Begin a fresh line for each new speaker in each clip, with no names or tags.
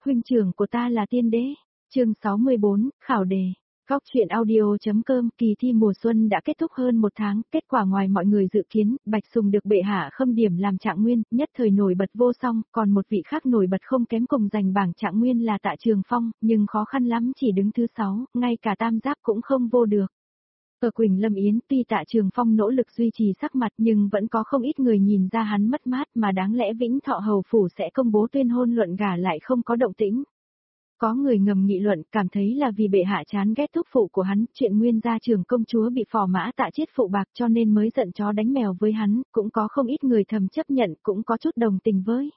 huynh trưởng của ta là tiên đế. Chương 64, khảo đề. Góc truyện audio.com. Kỳ thi mùa xuân đã kết thúc hơn một tháng, kết quả ngoài mọi người dự kiến, Bạch Sùng được bệ hạ khâm điểm làm trạng nguyên, nhất thời nổi bật vô song, còn một vị khác nổi bật không kém cùng giành bảng trạng nguyên là Tạ Trường Phong, nhưng khó khăn lắm chỉ đứng thứ 6, ngay cả tam giáp cũng không vô được. Ở Quỳnh Lâm Yến, tuy Tạ Trường Phong nỗ lực duy trì sắc mặt nhưng vẫn có không ít người nhìn ra hắn mất mát, mà đáng lẽ Vĩnh Thọ Hầu Phủ sẽ công bố tuyên hôn luận gả lại không có động tĩnh. Có người ngầm nghị luận, cảm thấy là vì bệ hạ chán ghét thúc phụ của hắn, chuyện nguyên gia trưởng công chúa bị phò mã Tạ Chiết phụ bạc cho nên mới giận chó đánh mèo với hắn, cũng có không ít người thầm chấp nhận, cũng có chút đồng tình với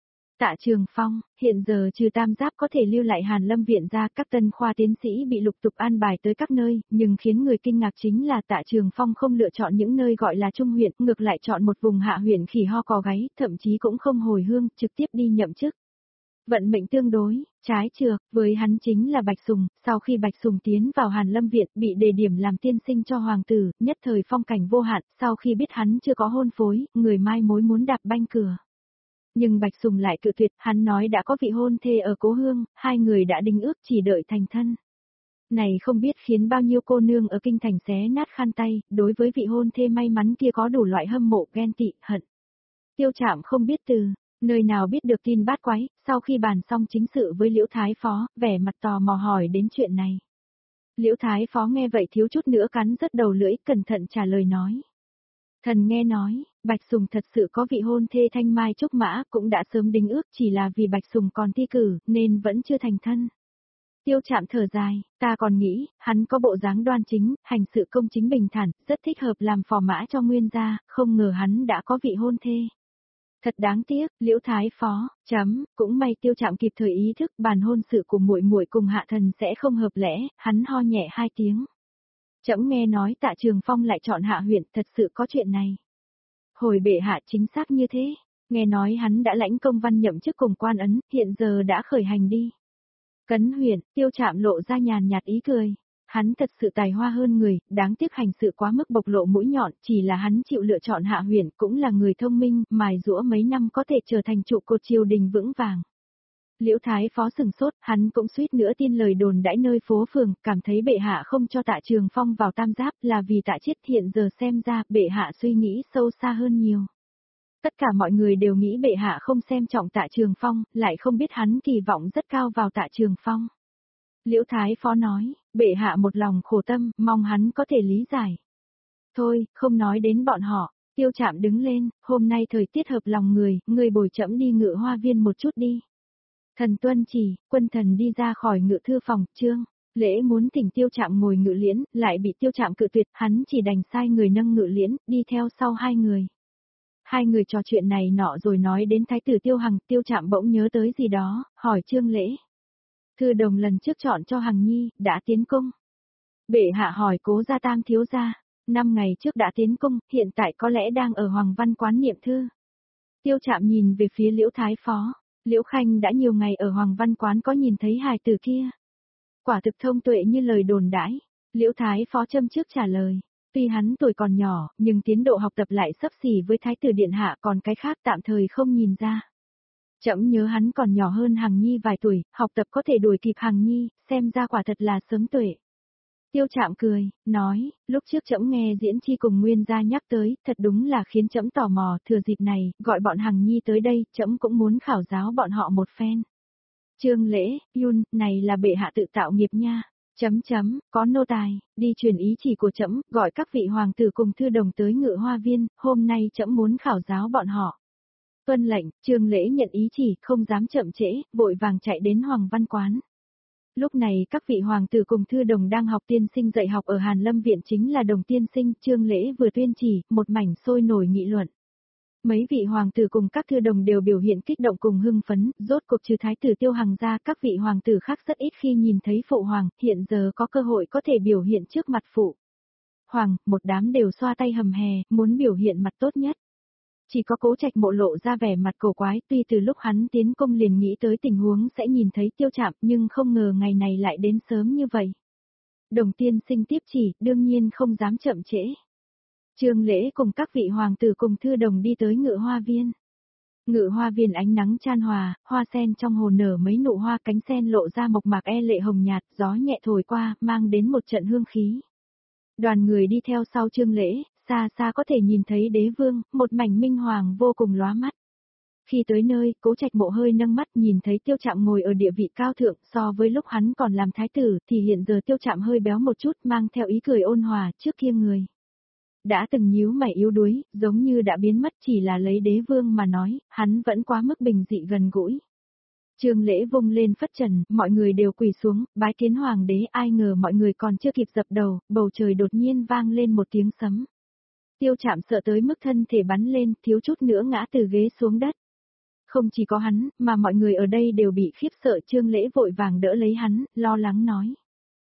Tạ Trường Phong. Hiện giờ trừ tam giáp có thể lưu lại Hàn Lâm viện ra, các tân khoa tiến sĩ bị lục tục an bài tới các nơi, nhưng khiến người kinh ngạc chính là Tạ Trường Phong không lựa chọn những nơi gọi là trung huyện, ngược lại chọn một vùng hạ huyện khỉ ho cò gáy, thậm chí cũng không hồi hương, trực tiếp đi nhậm chức. Vận mệnh tương đối, trái trược, với hắn chính là Bạch Sùng, sau khi Bạch Sùng tiến vào Hàn Lâm viện, bị đề điểm làm tiên sinh cho hoàng tử, nhất thời phong cảnh vô hạn, sau khi biết hắn chưa có hôn phối, người mai mối muốn đạp banh cửa. Nhưng Bạch Sùng lại cự tuyệt, hắn nói đã có vị hôn thê ở cố hương, hai người đã đính ước chỉ đợi thành thân. Này không biết khiến bao nhiêu cô nương ở kinh thành xé nát khăn tay, đối với vị hôn thê may mắn kia có đủ loại hâm mộ, ghen tị, hận. Tiêu Trạm không biết từ nơi nào biết được tin bát quái, sau khi bàn xong chính sự với Liễu Thái Phó, vẻ mặt tò mò hỏi đến chuyện này. Liễu Thái Phó nghe vậy thiếu chút nữa cắn rứt đầu lưỡi, cẩn thận trả lời nói. Thần nghe nói, Bạch Sùng thật sự có vị hôn thê Thanh Mai Trúc Mã, cũng đã sớm đính ước, chỉ là vì Bạch Sùng còn thi cử, nên vẫn chưa thành thân. Tiêu Trạm thở dài, ta còn nghĩ, hắn có bộ dáng đoan chính, hành sự công chính bình thản, rất thích hợp làm phò mã cho nguyên gia, không ngờ hắn đã có vị hôn thê. Thật đáng tiếc, Liễu Thái Phó, cũng may Tiêu Trạm kịp thời ý thức bàn hôn sự của muội muội cùng hạ thần sẽ không hợp lẽ, hắn ho nhẹ hai tiếng. Trẫm nghe nói Tạ Trường Phong lại chọn hạ huyện, thật sự có chuyện này. Hồi bệ hạ chính xác như thế, nghe nói hắn đã lãnh công văn nhậm chức cùng quan ấn, hiện giờ đã khởi hành đi. Cấn huyện, Tiêu Trạm lộ ra nhàn nhạt ý cười. Hắn thật sự tài hoa hơn người, đáng tiếc hành sự quá mức bộc lộ mũi nhọn, chỉ là hắn chịu lựa chọn hạ huyện, cũng là người thông minh, mài giũa mấy năm có thể trở thành trụ cột triều đình vững vàng. Liễu Thái Phó sừng sốt, hắn cũng suýt nữa tin lời đồn đãi nơi phố phường, cảm thấy bệ hạ không cho Tạ Trường Phong vào tam giáp là vì Tạ Chiết, hiện giờ xem ra bệ hạ suy nghĩ sâu xa hơn nhiều. Tất cả mọi người đều nghĩ bệ hạ không xem trọng Tạ Trường Phong, lại không biết hắn kỳ vọng rất cao vào Tạ Trường Phong. Liễu Thái Phó nói, bệ hạ một lòng khổ tâm, mong hắn có thể lý giải. Thôi, không nói đến bọn họ. Tiêu Trạm đứng lên, hôm nay thời tiết hợp lòng người bồi trẫm đi Ngự Hoa Viên một chút đi. Thần tuân chỉ, quân thần đi ra khỏi ngự thư phòng, Trương Lễ muốn thỉnh Tiêu Trạm ngồi ngự liễn, lại bị Tiêu Trạm cự tuyệt, hắn chỉ đành sai người nâng ngự liễn, đi theo sau hai người. Hai người trò chuyện này nọ rồi nói đến thái tử Tiêu Hằng, Tiêu Trạm bỗng nhớ tới gì đó, hỏi Trương Lễ. Thư đồng lần trước chọn cho Hằng Nhi, đã tiến cung. Bệ hạ hỏi Cố gia Tam thiếu gia, 5 ngày trước đã tiến cung, hiện tại có lẽ đang ở Hoàng Văn Quán niệm thư. Tiêu Trạm nhìn về phía Liễu Thái Phó, Liễu Khanh đã nhiều ngày ở Hoàng Văn Quán có nhìn thấy hài tử kia. Quả thực thông tuệ như lời đồn đãi. Liễu Thái Phó châm trước trả lời, tuy hắn tuổi còn nhỏ, nhưng tiến độ học tập lại xấp xỉ với Thái tử điện hạ, còn cái khác tạm thời không nhìn ra. Trẫm nhớ hắn còn nhỏ hơn Hằng Nhi vài tuổi, học tập có thể đuổi kịp Hằng Nhi, xem ra quả thật là sớm tuệ. Tiêu Trạm cười, nói, lúc trước trẫm nghe Diễn Chi cùng Nguyên gia nhắc tới, thật đúng là khiến trẫm tò mò, thừa dịp này, gọi bọn Hằng Nhi tới đây, trẫm cũng muốn khảo giáo bọn họ một phen. Trương Lễ, Yun, này là bệ hạ tự tạo nghiệp nha. Có nô tài, đi truyền ý chỉ của trẫm, gọi các vị hoàng tử cùng thư đồng tới Ngự Hoa Viên, hôm nay trẫm muốn khảo giáo bọn họ. Tuân lệnh, Trương Lễ nhận ý chỉ, không dám chậm trễ, vội vàng chạy đến Hoàng Văn Quán. Lúc này các vị hoàng tử cùng thư đồng đang học tiên sinh dạy học ở Hàn Lâm viện, chính là Đồng tiên sinh, Trương Lễ vừa tuyên chỉ, một mảnh sôi nổi nghị luận. Mấy vị hoàng tử cùng các thư đồng đều biểu hiện kích động cùng hưng phấn, rốt cuộc trừ thái tử Tiêu Hằng ra, các vị hoàng tử khác rất ít khi nhìn thấy phụ hoàng, hiện giờ có cơ hội có thể biểu hiện trước mặt phụ hoàng, một đám đều xoa tay hầm hè, muốn biểu hiện mặt tốt nhất. Chỉ có Cố Trạch Mộ lộ ra vẻ mặt cổ quái, tuy từ lúc hắn tiến cung liền nghĩ tới tình huống sẽ nhìn thấy Tiêu Trạm, nhưng không ngờ ngày này lại đến sớm như vậy. Đồng tiên sinh tiếp chỉ, đương nhiên không dám chậm trễ. Trương Lễ cùng các vị hoàng tử cùng thư đồng đi tới Ngự Hoa Viên. Ngự hoa viên ánh nắng chan hòa, hoa sen trong hồ nở mấy nụ hoa, cánh sen lộ ra mộc mạc e lệ hồng nhạt, gió nhẹ thổi qua, mang đến một trận hương khí. Đoàn người đi theo sau Trương Lễ, xa xa có thể nhìn thấy đế vương, một mảnh minh hoàng vô cùng lóa mắt. Khi tới nơi, Cố Trạch Mộ hơi nâng mắt nhìn thấy Tiêu Trạm ngồi ở địa vị cao thượng, so với lúc hắn còn làm thái tử thì hiện giờ Tiêu Trạm hơi béo một chút, mang theo ý cười ôn hòa, trước kia người đã từng nhíu mày yếu đuối, giống như đã biến mất, chỉ là lấy đế vương mà nói, hắn vẫn quá mức bình dị gần gũi. Trương Lễ vung lên phất trần, mọi người đều quỳ xuống, bái kiến hoàng đế, ai ngờ mọi người còn chưa kịp dập đầu, bầu trời đột nhiên vang lên một tiếng sấm. Tiêu Trạm sợ tới mức thân thể bắn lên, thiếu chút nữa ngã từ ghế xuống đất. Không chỉ có hắn, mà mọi người ở đây đều bị khiếp sợ. Trương Lễ vội vàng đỡ lấy hắn, lo lắng nói.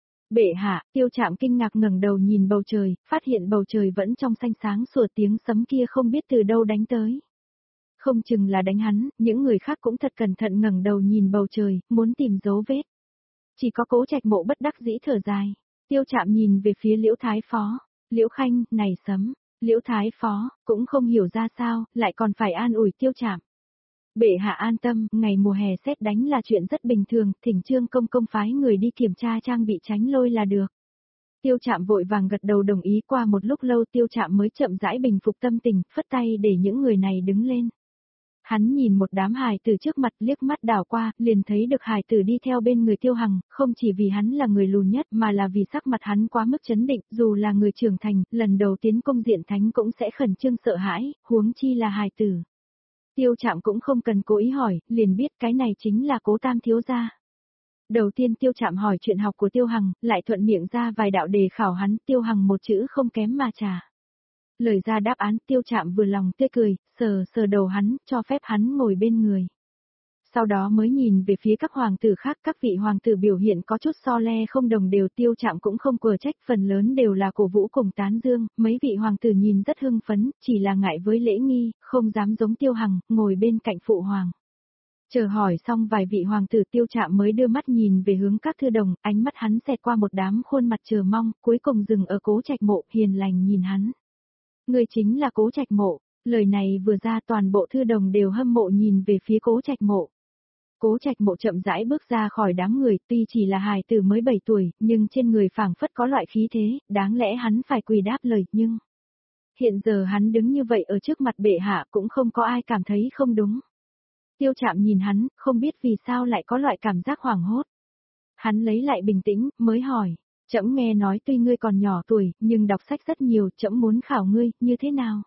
Bệ hạ, Tiêu Trạm kinh ngạc ngẩng đầu nhìn bầu trời, phát hiện bầu trời vẫn trong xanh sáng sủa, tiếng sấm kia không biết từ đâu đánh tới. Không chừng là đánh hắn, những người khác cũng thật cẩn thận ngẩng đầu nhìn bầu trời, muốn tìm dấu vết. Chỉ có Cố Trạch Mộ bất đắc dĩ thở dài. Tiêu Trạm nhìn về phía Liễu Thái Phó. Liễu Khanh, này sấm. Liễu Thái Phó, cũng không hiểu ra sao, lại còn phải an ủi Tiêu Trạm. Bệ hạ an tâm, ngày mùa hè sét đánh là chuyện rất bình thường, thỉnh Trương công công phái người đi kiểm tra trang bị tránh lôi là được. Tiêu Trạm vội vàng gật đầu đồng ý. Qua một lúc lâu Tiêu Trạm mới chậm rãi bình phục tâm tình, phất tay để những người này đứng lên. Hắn nhìn một đám hài tử trước mặt, liếc mắt đảo qua, liền thấy được hài tử đi theo bên người Tiêu Hằng, không chỉ vì hắn là người lùn nhất mà là vì sắc mặt hắn quá mức chấn định, dù là người trưởng thành, lần đầu tiến công diện thánh cũng sẽ khẩn trương sợ hãi, huống chi là hài tử. Tiêu Trạm cũng không cần cố ý hỏi, liền biết cái này chính là Cố Tam thiếu gia. Đầu tiên Tiêu Trạm hỏi chuyện học của Tiêu Hằng, lại thuận miệng ra vài đạo đề khảo hắn, Tiêu Hằng một chữ không kém mà trả. Lời ra đáp án, Tiêu Trạm vừa lòng tươi cười, sờ sờ đầu hắn, cho phép hắn ngồi bên người. Sau đó mới nhìn về phía các hoàng tử khác, các vị hoàng tử biểu hiện có chút so le không đồng đều. Tiêu Trạm cũng không quở trách, phần lớn đều là cổ vũ cùng tán dương, mấy vị hoàng tử nhìn rất hưng phấn, chỉ là ngại với lễ nghi, không dám giống Tiêu Hằng, ngồi bên cạnh phụ hoàng. Chờ hỏi xong vài vị hoàng tử, Tiêu Trạm mới đưa mắt nhìn về hướng các thư đồng, ánh mắt hắn xẹt qua một đám khuôn mặt chờ mong, cuối cùng dừng ở Cố Trạch Mộ, hiền lành nhìn hắn. Người chính là Cố Trạch Mộ. Lời này vừa ra toàn bộ thư đồng đều hâm mộ nhìn về phía Cố Trạch Mộ. Cố Trạch Mộ chậm rãi bước ra khỏi đám người, tuy chỉ là hài tử mới 7 tuổi, nhưng trên người phảng phất có loại khí thế, đáng lẽ hắn phải quỳ đáp lời, nhưng hiện giờ hắn đứng như vậy ở trước mặt bệ hạ cũng không có ai cảm thấy không đúng. Tiêu Trạm nhìn hắn, không biết vì sao lại có loại cảm giác hoảng hốt. Hắn lấy lại bình tĩnh, mới hỏi, trẫm nghe nói tuy ngươi còn nhỏ tuổi, nhưng đọc sách rất nhiều, trẫm muốn khảo ngươi, như thế nào?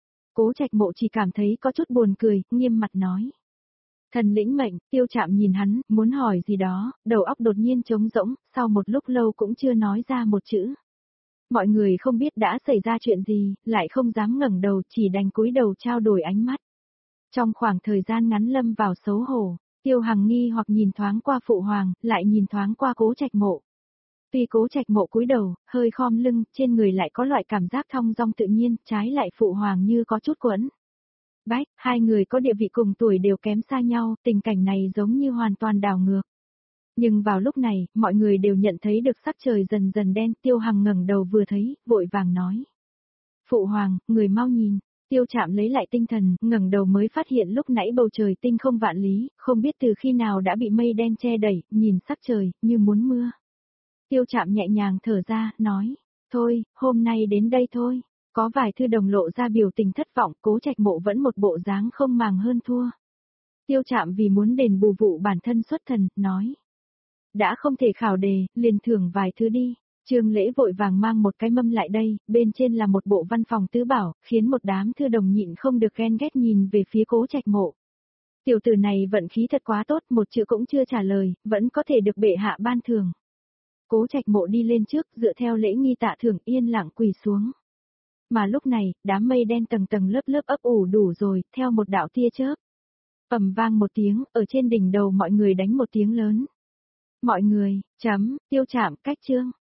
Cố Trạch Mộ chỉ cảm thấy có chút buồn cười, nghiêm mặt nói. Thần lĩnh mệnh. Tiêu Trạm nhìn hắn, muốn hỏi gì đó, đầu óc đột nhiên trống rỗng, sau một lúc lâu cũng chưa nói ra một chữ. Mọi người không biết đã xảy ra chuyện gì, lại không dám ngẩng đầu, chỉ đành cúi đầu trao đổi ánh mắt. Trong khoảng thời gian ngắn lâm vào xấu hổ, Tiêu Hằng nghi hoặc nhìn thoáng qua phụ hoàng, lại nhìn thoáng qua Cố Trạch Mộ. Tuy Cố Trạch Mộ cúi đầu, hơi khom lưng, trên người lại có loại cảm giác thong dong tự nhiên, trái lại phụ hoàng như có chút quẫn bách, hai người có địa vị cùng tuổi đều kém xa nhau, tình cảnh này giống như hoàn toàn đảo ngược. Nhưng vào lúc này, mọi người đều nhận thấy được sắc trời dần dần đen. Tiêu Hằng ngẩng đầu vừa thấy, vội vàng nói. Phụ hoàng, người mau nhìn. Tiêu Trạm lấy lại tinh thần, ngẩng đầu mới phát hiện lúc nãy bầu trời tinh không vạn lý, không biết từ khi nào đã bị mây đen che đẩy, nhìn sắc trời, như muốn mưa. Tiêu Trạm nhẹ nhàng thở ra, nói. Thôi, hôm nay đến đây thôi. Có vài thư đồng lộ ra biểu tình thất vọng, Cố Trạch Mộ vẫn một bộ dáng không màng hơn thua. Tiêu Trạm vì muốn đền bù vụ bản thân xuất thần, nói. Đã không thể khảo đề, liền thưởng vài thứ đi. Trương Lễ vội vàng mang một cái mâm lại đây, bên trên là một bộ văn phòng tứ bảo, khiến một đám thư đồng nhịn không được ghen ghét nhìn về phía Cố Trạch Mộ. Tiểu tử này vận khí thật quá tốt, một chữ cũng chưa trả lời, vẫn có thể được bệ hạ ban thưởng. Cố Trạch Mộ đi lên trước, dựa theo lễ nghi tạ thưởng, yên lặng quỳ xuống. Mà lúc này, đám mây đen tầng tầng lớp lớp ấp ủ đủ rồi, theo một đạo tia chớp. Ầm vang một tiếng, ở trên đỉnh đầu mọi người đánh một tiếng lớn. Mọi người, Tiêu Trạm, cách chương.